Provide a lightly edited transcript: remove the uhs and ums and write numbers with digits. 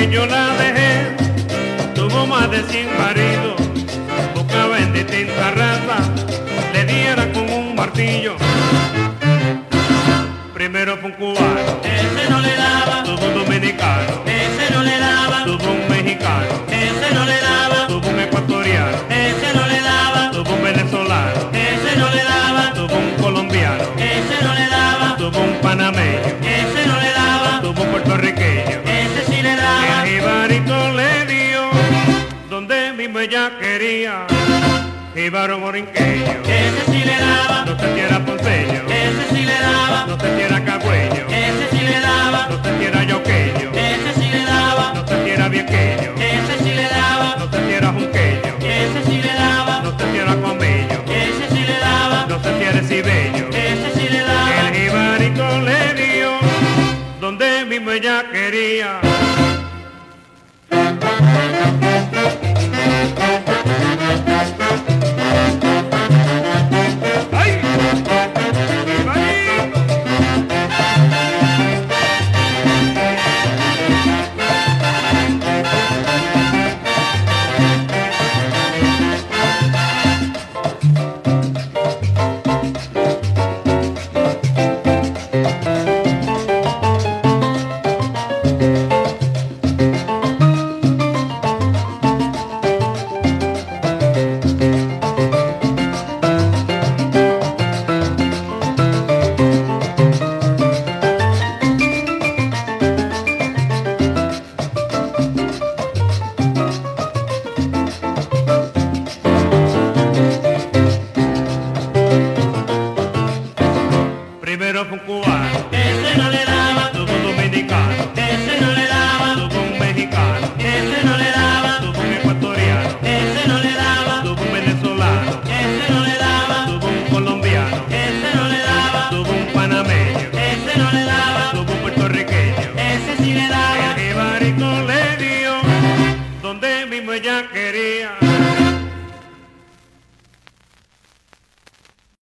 que yo la dejé, tuvo más de 100 maridos, buscaba en distintas razas, le diera con un martillo. Primero fue un cubano, ese no le daba, tuvo un dominicano, ese no le daba, tuvo un mexicano, ese no le daba, tuvo un ecuatoriano, ese no le daba, tuvo un venezolano, ese no le daba, tuvo un colombiano, ese no le daba, tuvo un panameño, ese no le daba, tuvo un puertorriqueño. ese sí le daba, El jibarito le dio donde mismo ella quería, jíbaro morinqueño, ese sí le daba, no te quiera ponceño, ese sí le daba, no te quiera cagüeño, ese sí le daba, no te quiera yoqueño, ese sí le daba, no te quiera viequeño, ese sí le daba, no te quiera junqueño, ese sí le daba, no te quiera comeño, ese sí le daba, no te quiera cibeño. ese sí le daba, El jibarito le dio donde mismo ella quería,